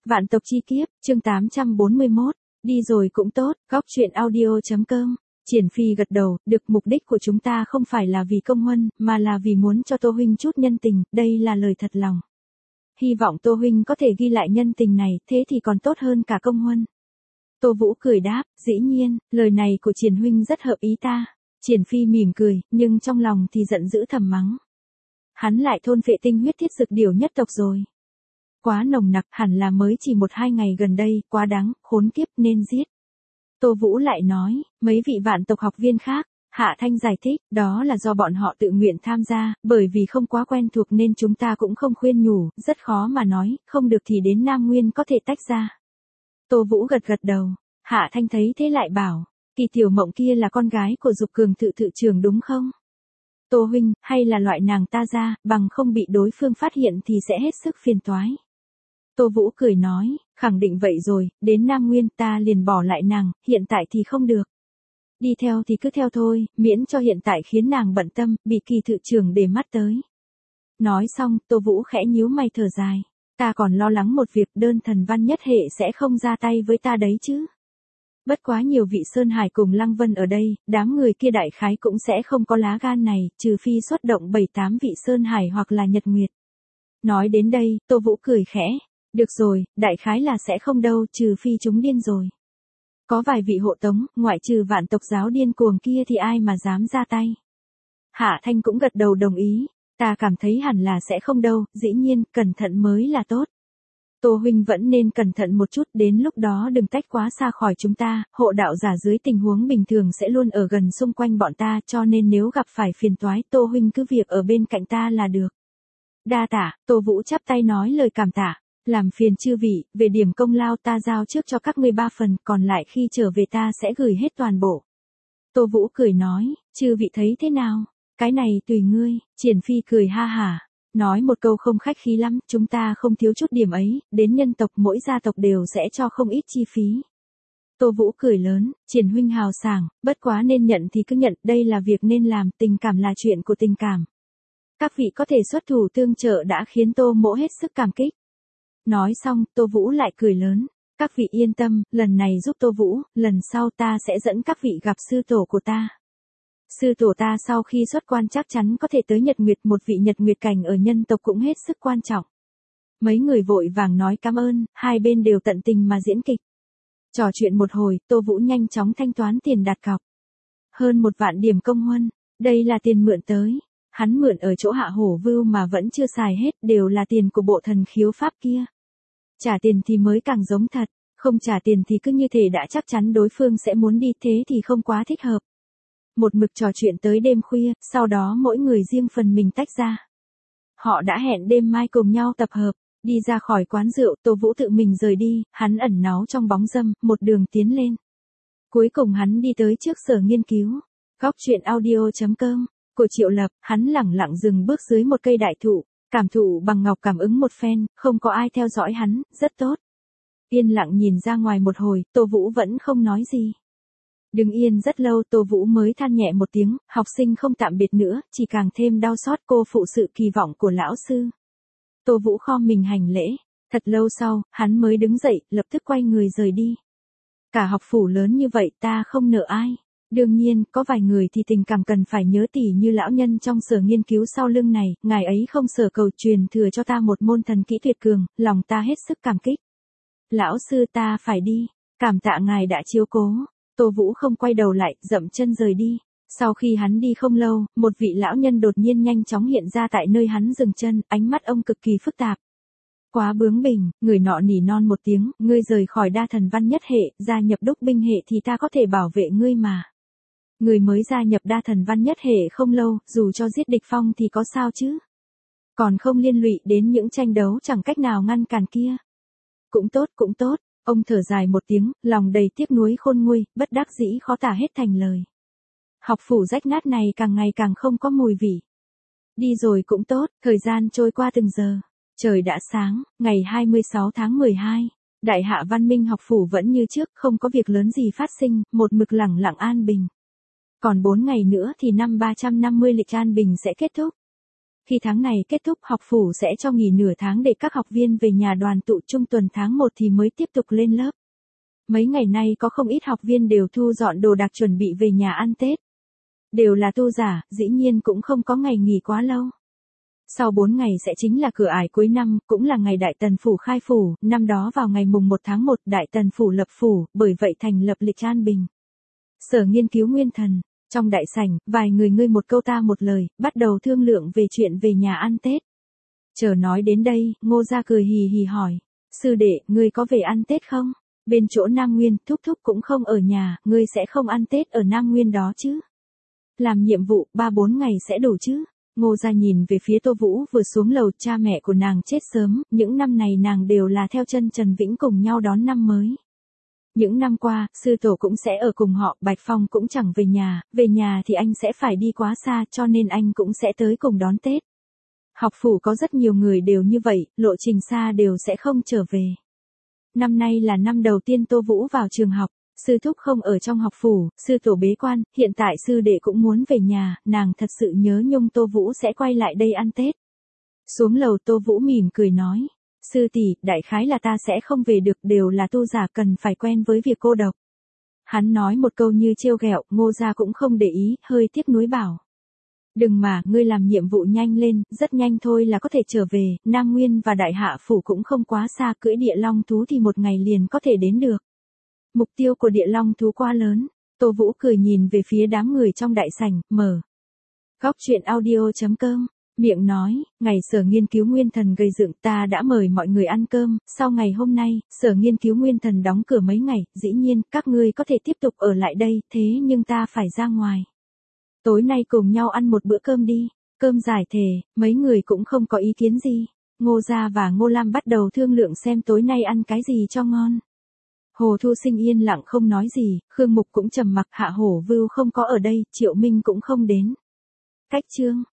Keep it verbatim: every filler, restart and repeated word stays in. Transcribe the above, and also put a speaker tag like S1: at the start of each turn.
S1: Vạn tộc chi kiếp, chương tám trăm bốn mươi mốt, đi rồi cũng tốt, góc truyện audio.com. Triển Phi gật đầu, được, mục đích của chúng ta không phải là vì công huân, mà là vì muốn cho Tô huynh chút nhân tình, đây là lời thật lòng. Hy vọng Tô huynh có thể ghi lại nhân tình này, thế thì còn tốt hơn cả công huân. Tô Vũ cười đáp, dĩ nhiên, lời này của Triển huynh rất hợp ý ta. Triển Phi mỉm cười, nhưng trong lòng thì giận dữ thầm mắng. Hắn lại thôn phệ tinh huyết thiết dược điểu nhất tộc rồi. Quá nồng nặc, hẳn là mới chỉ một hai ngày gần đây, quá đáng, khốn kiếp, nên giết. Tô Vũ lại nói, mấy vị vạn tộc học viên khác, Hạ Thanh giải thích, đó là do bọn họ tự nguyện tham gia, bởi vì không quá quen thuộc nên chúng ta cũng không khuyên nhủ, rất khó mà nói, không được thì đến Nam Nguyên có thể tách ra. Tô Vũ gật gật đầu, Hạ Thanh thấy thế lại bảo, Kỳ Tiểu Mộng kia là con gái của Dục Cường Thự Thự trưởng đúng không? Tô huynh, hay là loại nàng ta ra, bằng không bị đối phương phát hiện thì sẽ hết sức phiền toái. Tô Vũ cười nói, khẳng định vậy rồi, đến Nam Nguyên ta liền bỏ lại nàng, hiện tại thì không được. Đi theo thì cứ theo thôi, miễn cho hiện tại khiến nàng bận tâm, bị Kỳ Thự trưởng để mắt tới. Nói xong, Tô Vũ khẽ nhíu mày thở dài, ta còn lo lắng một việc, đơn thần Văn Nhất Hệ sẽ không ra tay với ta đấy chứ. Bất quá nhiều vị Sơn Hải cùng Lăng Vân ở đây, đám người kia đại khái cũng sẽ không có lá gan này, trừ phi xuất động bảy tám vị Sơn Hải hoặc là Nhật Nguyệt. Nói đến đây, Tô Vũ cười khẽ, được rồi, đại khái là sẽ không đâu, trừ phi chúng điên rồi. Có vài vị hộ tống, ngoại trừ vạn tộc giáo điên cuồng kia thì ai mà dám ra tay. Hạ Thanh cũng gật đầu đồng ý, ta cảm thấy hẳn là sẽ không đâu, dĩ nhiên, cẩn thận mới là tốt. Tô huynh vẫn nên cẩn thận một chút, đến lúc đó đừng tách quá xa khỏi chúng ta, hộ đạo giả dưới tình huống bình thường sẽ luôn ở gần xung quanh bọn ta, cho nên nếu gặp phải phiền toái, Tô huynh cứ việc ở bên cạnh ta là được. Đa tạ, Tô Vũ chắp tay nói lời cảm tạ, làm phiền chư vị, về điểm công lao ta giao trước cho các ngươi ba phần, còn lại khi trở về ta sẽ gửi hết toàn bộ. Tô Vũ cười nói, chư vị thấy thế nào? Cái này tùy ngươi. Triển Phi cười ha hả, nói một câu không khách khí lắm, chúng ta không thiếu chút điểm ấy, đến nhân tộc mỗi gia tộc đều sẽ cho không ít chi phí. Tô Vũ cười lớn, Triển huynh hào sảng, bất quá nên nhận thì cứ nhận, đây là việc nên làm, tình cảm là chuyện của tình cảm. Các vị có thể xuất thủ tương trợ đã khiến Tô mỗ hết sức cảm kích. Nói xong, Tô Vũ lại cười lớn, các vị yên tâm, lần này giúp Tô Vũ, lần sau ta sẽ dẫn các vị gặp sư tổ của ta. Sư tổ ta sau khi xuất quan chắc chắn có thể tới Nhật Nguyệt, một vị Nhật Nguyệt cảnh ở nhân tộc cũng hết sức quan trọng. Mấy người vội vàng nói cảm ơn, hai bên đều tận tình mà diễn kịch. Trò chuyện một hồi, Tô Vũ nhanh chóng thanh toán tiền đặt cọc. Hơn một vạn điểm công huân, đây là tiền mượn tới. Hắn mượn ở chỗ Hạ Hổ Vưu mà vẫn chưa xài hết, đều là tiền của bộ thần khiếu pháp kia. Trả tiền thì mới càng giống thật, không trả tiền thì cứ như thể đã chắc chắn đối phương sẽ muốn đi, thế thì không quá thích hợp. Một mực trò chuyện tới đêm khuya, sau đó mỗi người riêng phần mình tách ra. Họ đã hẹn đêm mai cùng nhau tập hợp, đi ra khỏi quán rượu, Tô Vũ tự mình rời đi, hắn ẩn náu trong bóng râm, một đường tiến lên. Cuối cùng hắn đi tới trước sở nghiên cứu, góc truyện audio.com, của Triệu Lập, hắn lẳng lặng dừng bước dưới một cây đại thụ, cảm thụ bằng ngọc cảm ứng một phen, không có ai theo dõi hắn, rất tốt. Yên lặng nhìn ra ngoài một hồi, Tô Vũ vẫn không nói gì. Đứng yên rất lâu, Tô Vũ mới than nhẹ một tiếng, học sinh không tạm biệt nữa, chỉ càng thêm đau xót cô phụ sự kỳ vọng của lão sư. Tô Vũ khom mình hành lễ, thật lâu sau, hắn mới đứng dậy, lập tức quay người rời đi. Cả học phủ lớn như vậy ta không nợ ai. Đương nhiên, có vài người thì tình cảm cần phải nhớ tỉ như lão nhân trong sở nghiên cứu sau lưng này, ngài ấy không sở cầu truyền thừa cho ta một môn thần kỹ tuyệt cường, lòng ta hết sức cảm kích. Lão sư ta phải đi, cảm tạ ngài đã chiếu cố. Tô Vũ không quay đầu lại, dậm chân rời đi. Sau khi hắn đi không lâu, một vị lão nhân đột nhiên nhanh chóng hiện ra tại nơi hắn dừng chân, ánh mắt ông cực kỳ phức tạp. Quá bướng bỉnh, người nọ nỉ non một tiếng, ngươi rời khỏi Đa Thần Văn Nhất Hệ, gia nhập Đúc Binh Hệ thì ta có thể bảo vệ ngươi mà. Người mới gia nhập Đa Thần Văn Nhất Hệ không lâu, dù cho giết địch phong thì có sao chứ? Còn không liên lụy đến những tranh đấu chẳng cách nào ngăn cản kia. Cũng tốt, cũng tốt, ông thở dài một tiếng, lòng đầy tiếc nuối khôn nguôi, bất đắc dĩ khó tả hết thành lời. Học phủ rách nát này càng ngày càng không có mùi vị. Đi rồi cũng tốt, thời gian trôi qua từng giờ. Trời đã sáng, ngày hai mươi sáu tháng mười hai. Đại Hạ Văn Minh học phủ vẫn như trước, không có việc lớn gì phát sinh, một mực lẳng lặng an bình. Còn bốn ngày nữa thì năm ba trăm năm mươi lịch an bình sẽ kết thúc. Khi tháng này kết thúc học phủ sẽ cho nghỉ nửa tháng để các học viên về nhà đoàn tụ trung tuần tháng một thì mới tiếp tục lên lớp. Mấy ngày nay có không ít học viên đều thu dọn đồ đạc chuẩn bị về nhà ăn Tết. Đều là tu giả, dĩ nhiên cũng không có ngày nghỉ quá lâu. Sau bốn ngày sẽ chính là cửa ải cuối năm, cũng là ngày Đại Tần Phủ khai phủ, năm đó vào ngày mùng một tháng một Đại Tần Phủ lập phủ, bởi vậy thành lập lịch an bình. Sở Nghiên cứu Nguyên Thần, trong đại sảnh, vài người ngươi một câu ta một lời, bắt đầu thương lượng về chuyện về nhà ăn Tết. Chờ nói đến đây, Ngô Gia cười hì hì hỏi, sư đệ, ngươi có về ăn Tết không? Bên chỗ Nam Nguyên, thúc thúc cũng không ở nhà, ngươi sẽ không ăn Tết ở Nam Nguyên đó chứ? Làm nhiệm vụ, ba bốn ngày sẽ đủ chứ? Ngô Gia nhìn về phía Tô Vũ vừa xuống lầu, cha mẹ của nàng chết sớm, những năm này nàng đều là theo chân Trần Vĩnh cùng nhau đón năm mới. Những năm qua, sư tổ cũng sẽ ở cùng họ, Bạch Phong cũng chẳng về nhà, về nhà thì anh sẽ phải đi quá xa cho nên anh cũng sẽ tới cùng đón Tết. Học phủ có rất nhiều người đều như vậy, lộ trình xa đều sẽ không trở về. Năm nay là năm đầu tiên Tô Vũ vào trường học, sư thúc không ở trong học phủ, sư tổ bế quan, hiện tại sư đệ cũng muốn về nhà, nàng thật sự nhớ nhung Tô Vũ sẽ quay lại đây ăn Tết. Xuống lầu Tô Vũ mỉm cười nói, sư tỷ, đại khái là ta sẽ không về được, đều là tu giả cần phải quen với việc cô độc. Hắn nói một câu như trêu ghẹo, Ngô Gia cũng không để ý, hơi tiếc nuối bảo. Đừng mà, ngươi làm nhiệm vụ nhanh lên, rất nhanh thôi là có thể trở về, Nam Nguyên và Đại Hạ Phủ cũng không quá xa, cưỡi địa long thú thì một ngày liền có thể đến được. Mục tiêu của địa long thú quá lớn, Tô Vũ cười nhìn về phía đám người trong đại sảnh, mở. Góc truyện audio chấm com, miệng nói, ngày Sở Nghiên cứu Nguyên Thần gây dựng ta đã mời mọi người ăn cơm, sau ngày hôm nay, Sở Nghiên cứu Nguyên Thần đóng cửa mấy ngày, dĩ nhiên, các ngươi có thể tiếp tục ở lại đây, thế nhưng ta phải ra ngoài. Tối nay cùng nhau ăn một bữa cơm đi, cơm giải thề, mấy người cũng không có ý kiến gì. Ngô Gia và Ngô Lam bắt đầu thương lượng xem tối nay ăn cái gì cho ngon. Hồ Thu Sinh yên lặng không nói gì, Khương Mục cũng trầm mặc, Hạ Hổ Vưu không có ở đây, Triệu Minh cũng không đến. Cách chương